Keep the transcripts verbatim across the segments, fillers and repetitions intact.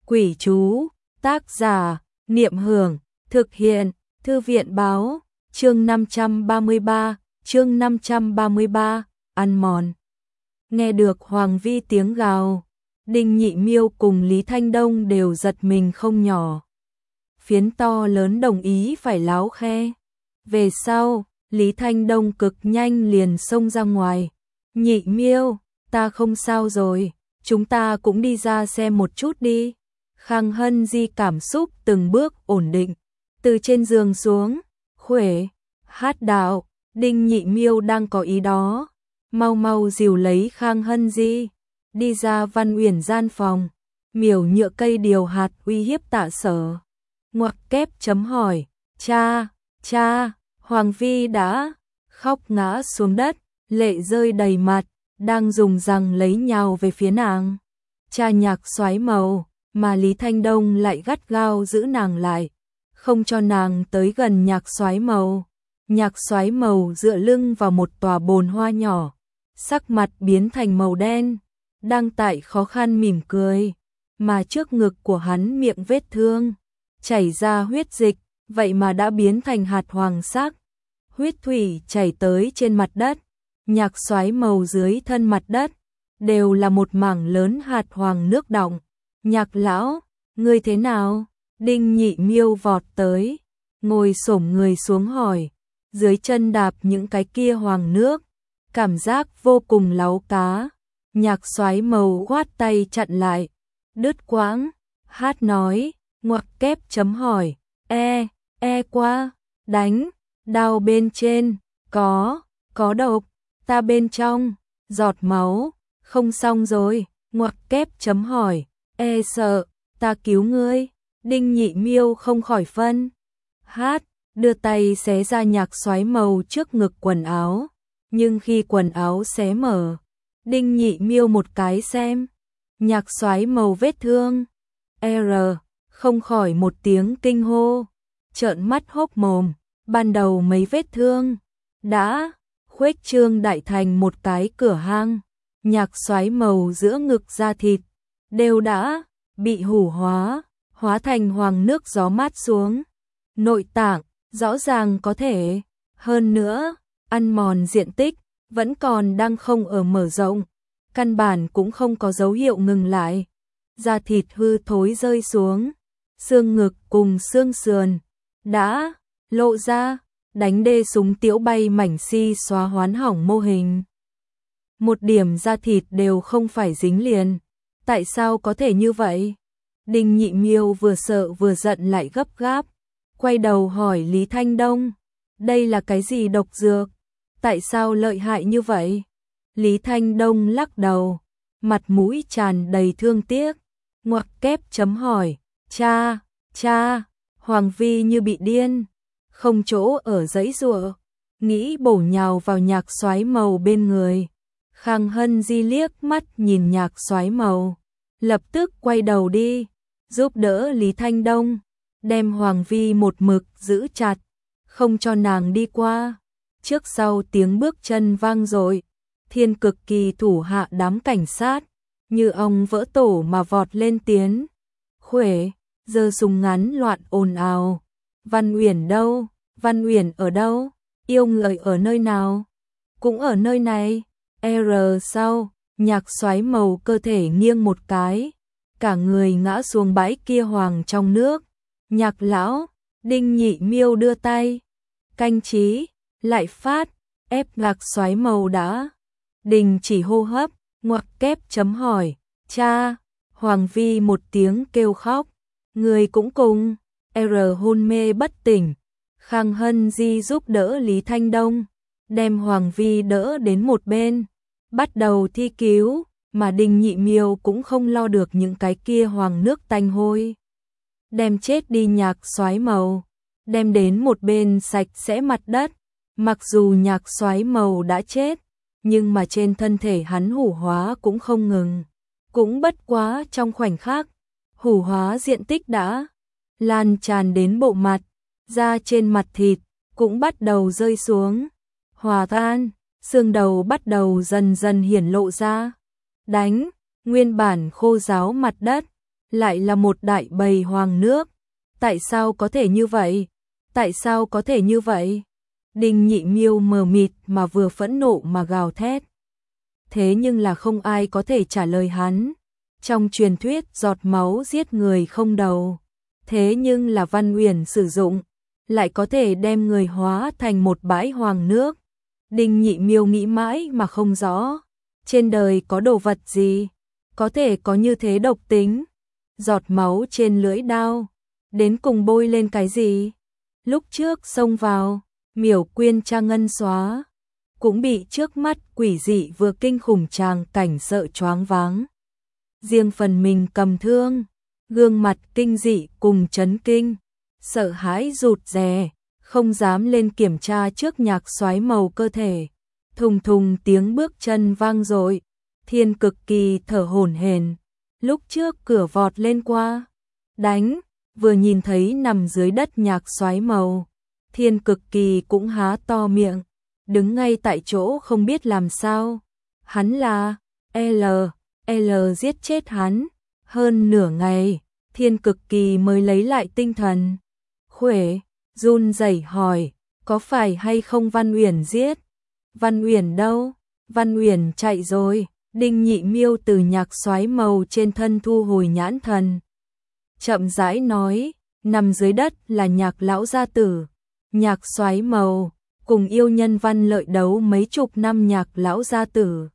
Quỷ chú, tác giả, Niệm Hưởng, thực hiện, Thư viện báo, chương năm trăm ba mươi ba, chương năm trăm ba mươi ba, ăn mòn. Nghe được Hoàng Vi tiếng gào, Đinh Nhị Miêu cùng Lý Thanh Đông đều giật mình không nhỏ. Phiến to lớn đồng ý phải láo khe. Về sau, Lý Thanh Đông cực nhanh liền xông ra ngoài. Nhị Miêu, ta không sao rồi, chúng ta cũng đi ra xem một chút đi. Khang Hân Di cảm xúc từng bước ổn định, từ trên giường xuống, Khuể, Hát Đạo, Đinh Nhị Miêu đang có ý đó, mau mau dìu lấy Khang Hân Di, đi ra Văn Uyển gian phòng, miểu nhựa cây điều hạt uy hiếp Tạ Sở. Ngoặc kép chấm hỏi, cha, cha, Hoàng Vi đã khóc ngã xuống đất, lệ rơi đầy mặt, đang dùng răng lấy nhào về phía nàng. Cha Nhạc Soái Màu, mà Lý Thanh Đông lại gắt gao giữ nàng lại, không cho nàng tới gần Nhạc Soái Màu. Nhạc Soái Màu dựa lưng vào một tòa bồn hoa nhỏ, sắc mặt biến thành màu đen, đang tại khó khăn mỉm cười, mà trước ngực của hắn miệng vết thương, chảy ra huyết dịch, vậy mà đã biến thành hạt hoàng sắc. Huyết thủy chảy tới trên mặt đất, Nhạc Soái Màu dưới thân mặt đất, đều là một mảng lớn hạt hoàng nước đọng. Nhạc lão, ngươi thế nào? Đinh Nhị Miêu vọt tới, ngồi xổm người xuống hỏi, dưới chân đạp những cái kia hoàng nước, cảm giác vô cùng láu cá. Nhạc Soái Màu quát tay chặn lại, đứt quãng, Hát nói, ngoặc kép chấm hỏi, e, e qua, đánh, đao bên trên, có, có độc, ta bên trong, giọt máu, không xong rồi, ngoặc kép chấm hỏi, e sợ, ta cứu ngươi. Đinh Nhị Miêu không khỏi phân. Hát, đưa tay xé ra Nhạc Soái Màu trước ngực quần áo, nhưng khi quần áo xé mở, Đinh Nhị Miêu một cái xem, Nhạc Soái Màu vết thương, R, không khỏi một tiếng kinh hô, trợn mắt hốc mồm, ban đầu mấy vết thương đã khuếch trương đại thành một cái cửa hang, Nhạc Soái Màu giữa ngực da thịt đều đã bị hủ hóa, hóa thành hoàng nước gió mát xuống. Nội tạng, rõ ràng có thể, hơn nữa, ăn mòn diện tích, vẫn còn đang không ở mở rộng, căn bản cũng không có dấu hiệu ngừng lại. Da thịt hư thối rơi xuống, xương ngực cùng xương sườn, đã lộ ra, đánh đê súng tiễu bay mảnh si xóa hoán hỏng mô hình. Một điểm da thịt đều không phải dính liền, tại sao có thể như vậy? Đinh Nhị Miêu vừa sợ vừa giận lại gấp gáp, quay đầu hỏi Lý Thanh Đông, đây là cái gì độc dược? Tại sao lợi hại như vậy? Lý Thanh Đông lắc đầu, mặt mũi tràn đầy thương tiếc, ngoặc kép chấm hỏi, cha, cha, Hoàng Vi như bị điên, không chỗ ở giãy giụa, nghĩ bổ nhào vào Nhạc Soái Màu bên người. Khang Hân Di liếc mắt nhìn Nhạc Soái Màu, lập tức quay đầu đi, giúp đỡ Lý Thanh Đông, đem Hoàng Vi một mực giữ chặt, không cho nàng đi qua. Trước sau tiếng bước chân vang dội, Thiên Cực Kỳ thủ hạ đám cảnh sát, như ong vỡ tổ mà vọt lên tiến. Khuể, giơ súng ngắn loạn ồn ào. Văn Uyển đâu? Văn Uyển ở đâu? Yêu người ở nơi nào? Cũng ở nơi này. R sau, Nhạc Soái Màu cơ thể nghiêng một cái, cả người ngã xuống bãi kia hoàng trong nước. Nhạc lão, Đinh Nhị Miêu đưa tay, canh trí, lại phát, ép Nhạc Soái Màu đã đình chỉ hô hấp, ngoặc kép chấm hỏi, cha, Hoàng Vi một tiếng kêu khóc, người cũng cùng, R hôn mê bất tỉnh. Khang Hân Di giúp đỡ Lý Thanh Đông, đem Hoàng Vi đỡ đến một bên, bắt đầu thi cứu, mà Đinh Nhị Miêu cũng không lo được những cái kia hoàng nước tanh hôi. Đem chết đi Nhạc Soái Màu, đem đến một bên sạch sẽ mặt đất, mặc dù Nhạc Soái Màu đã chết, nhưng mà trên thân thể hắn hủ hóa cũng không ngừng, cũng bất quá trong khoảnh khắc, hủ hóa diện tích đã lan tràn đến bộ mặt, da trên mặt thịt cũng bắt đầu rơi xuống, hòa tan, xương đầu bắt đầu dần dần hiển lộ ra. Đánh, nguyên bản khô ráo mặt đất, lại là một đại bầy hoàng nước. Tại sao có thể như vậy? Tại sao có thể như vậy? Đinh Nhị Miêu mờ mịt mà vừa phẫn nộ mà gào thét. Thế nhưng là không ai có thể trả lời hắn. Trong truyền thuyết giọt máu giết người không đầu. Thế nhưng là Văn Uyển sử dụng, lại có thể đem người hóa thành một bãi hoàng nước. Đinh Nhị Miêu nghĩ mãi mà không rõ. Trên đời có đồ vật gì có thể có như thế độc tính? Giọt máu trên lưỡi đao, đến cùng bôi lên cái gì? Lúc trước xông vào, Miểu Quyên tra ngân xóa, cũng bị trước mắt quỷ dị vừa kinh khủng tràng cảnh sợ choáng váng. Riêng phần mình cầm thương, gương mặt kinh dị cùng chấn kinh, sợ hãi rụt rè, không dám lên kiểm tra trước Nhạc Soái màu cơ thể. Thùng thùng tiếng bước chân vang dội, Thiên Cực Kỳ thở hổn hển, lúc trước cửa vọt lên qua, đánh, vừa nhìn thấy nằm dưới đất Nhạc Soái màu, Thiên Cực Kỳ cũng há to miệng, đứng ngay tại chỗ không biết làm sao. Hắn là L, L giết chết hắn, hơn nửa ngày, Thiên Cực Kỳ mới lấy lại tinh thần. Khuể, run rẩy hỏi, có phải hay không Văn Uyển giết? Văn Uyển đâu? Văn Uyển chạy rồi. Đinh Nhị Miêu từ Nhạc Soái màu trên thân thu hồi nhãn thần, chậm rãi nói, nằm dưới đất là Nhạc lão gia tử. Nhạc Soái màu cùng yêu nhân Văn Lợi đấu mấy chục năm. Nhạc lão gia tử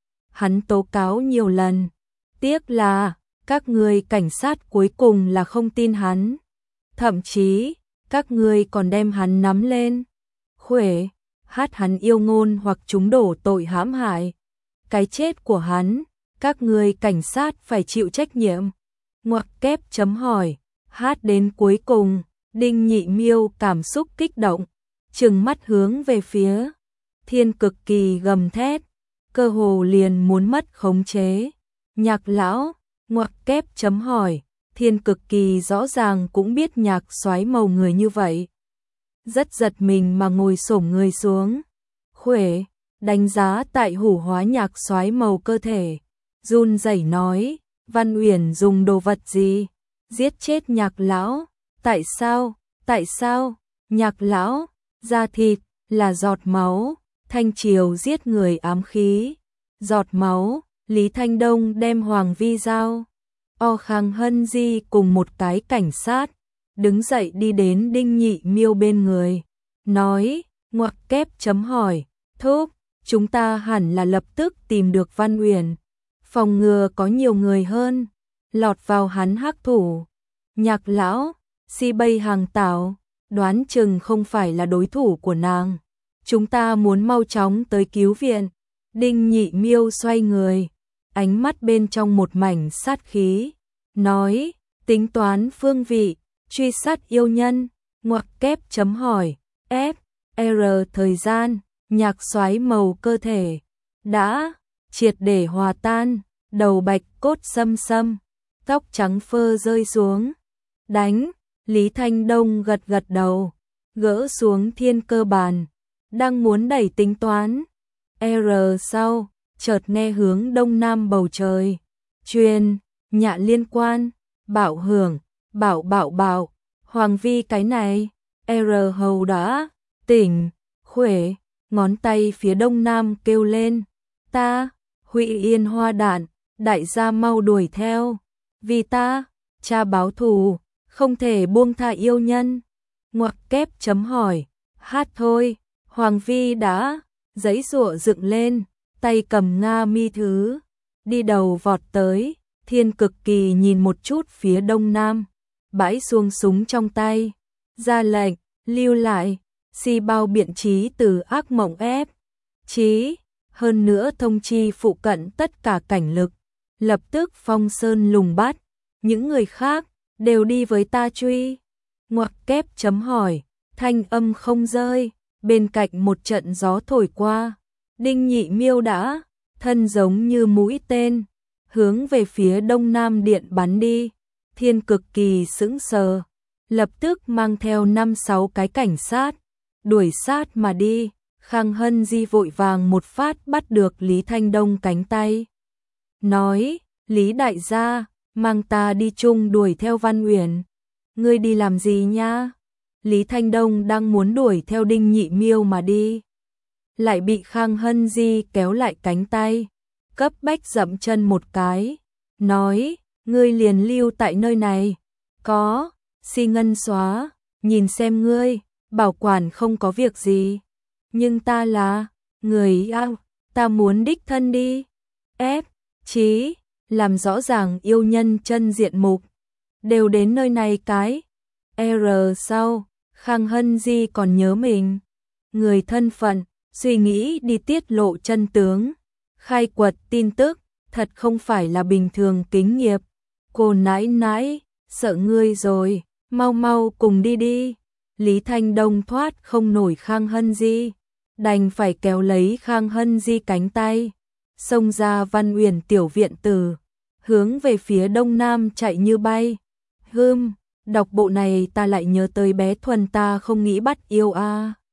hắn tố cáo nhiều lần, tiếc là các người cảnh sát cuối cùng là không tin hắn, thậm chí các người còn đem hắn nắm lên khuể, hát hắn yêu ngôn hoặc trúng đổ tội hãm hại. Cái chết của hắn, các người cảnh sát phải chịu trách nhiệm. Ngoặc kép chấm hỏi, hát đến cuối cùng, Đinh Nhị Miêu cảm xúc kích động, trừng mắt hướng về phía Thiên Cực Kỳ gầm thét, cơ hồ liền muốn mất khống chế. Nhạc lão, ngoặc kép chấm hỏi, Thiên Cực Kỳ rõ ràng cũng biết Nhạc Soái màu người như vậy, rất giật mình mà ngồi xổm người xuống. Khuể, đánh giá tại hủ hóa Nhạc Soái màu cơ thể, run rẩy nói, Văn Uyển dùng đồ vật gì giết chết Nhạc lão? Tại sao? Tại sao? Nhạc lão, da thịt là giọt máu, Thanh Triều giết người ám khí, giọt máu, Lý Thanh Đông đem Hoàng Vi giao. O Khang Hân Di cùng một cái cảnh sát đứng dậy đi đến Đinh Nhị Miêu bên người, nói, ngoặc kép chấm hỏi, thúc, chúng ta hẳn là lập tức tìm được Văn Uyển, phòng ngừa có nhiều người hơn lọt vào hắn hắc thủ. Nhạc lão, si bay hàng tảo, đoán chừng không phải là đối thủ của nàng, chúng ta muốn mau chóng tới cứu viện. Đinh Nhị Miêu xoay người, ánh mắt bên trong một mảnh sát khí, nói, tính toán phương vị, truy sát yêu nhân, ngoặc kép chấm hỏi, F, R thời gian, Nhạc Soái màu cơ thể đã triệt để hòa tan, đầu bạch cốt xâm xâm, tóc trắng phơ rơi xuống. Đánh, Lý Thanh Đông gật gật đầu, gỡ xuống thiên cơ bàn, đang muốn đẩy tính toán. R sau, chợt nghe hướng đông nam bầu trời truyền, nhạ liên quan, bảo hưởng, bảo bảo bảo, Hoàng Vi cái này, R hầu đã tỉnh. Khuể, ngón tay phía đông nam kêu lên, ta, Hụy Yên Hoa đạn, đại gia mau đuổi theo, vì ta, cha báo thù, không thể buông tha yêu nhân. Ngoặc kép chấm hỏi, hát thôi. Hoàng Vi đã giãy giụa dựng lên, tay cầm Nga mi thứ, đi đầu vọt tới. Thiên Cực Kỳ nhìn một chút phía đông nam, bãi xuông súng trong tay, ra lệnh, lưu lại, si bao biện trí từ ác mộng ép trí, hơn nữa thông chi phụ cận tất cả cảnh lực, lập tức phong sơn lùng bắt, những người khác đều đi với ta truy. Ngoặc kép chấm hỏi, thanh âm không rơi, bên cạnh một trận gió thổi qua, Đinh Nhị Miêu đã thân giống như mũi tên, hướng về phía đông nam điện bắn đi. Thiên Cực Kỳ sững sờ, lập tức mang theo năm sáu cái cảnh sát, đuổi sát mà đi. Khang Hân Di vội vàng một phát bắt được Lý Thanh Đông cánh tay, nói, Lý đại gia, mang ta đi chung đuổi theo Văn Uyển. Ngươi đi làm gì nha? Lý Thanh Đông đang muốn đuổi theo Đinh Nhị Miêu mà đi, lại bị Khang Hân Di kéo lại cánh tay, cấp bách dậm chân một cái, nói, ngươi liền lưu tại nơi này. Có, Si Ngân xóa, nhìn xem ngươi, bảo quản không có việc gì. Nhưng ta là, người ao, ta muốn đích thân đi. Ép, chí, làm rõ ràng yêu nhân chân diện mục. Đều đến nơi này cái. R sau, Khang Hân Di còn nhớ mình. Người thân phận, suy nghĩ đi tiết lộ chân tướng. Khai quật tin tức, thật không phải là bình thường kính nghiệp. Cô nãi nãi, sợ ngươi rồi, mau mau cùng đi đi. Lý Thanh Đông thoát không nổi Khang Hân Di, đành phải kéo lấy Khang Hân Di cánh tay, xông ra Văn Uyển tiểu viện tử, hướng về phía đông nam chạy như bay. Hừm, đọc bộ này ta lại nhớ tới bé Thuần ta không nghĩ bắt yêu a. À.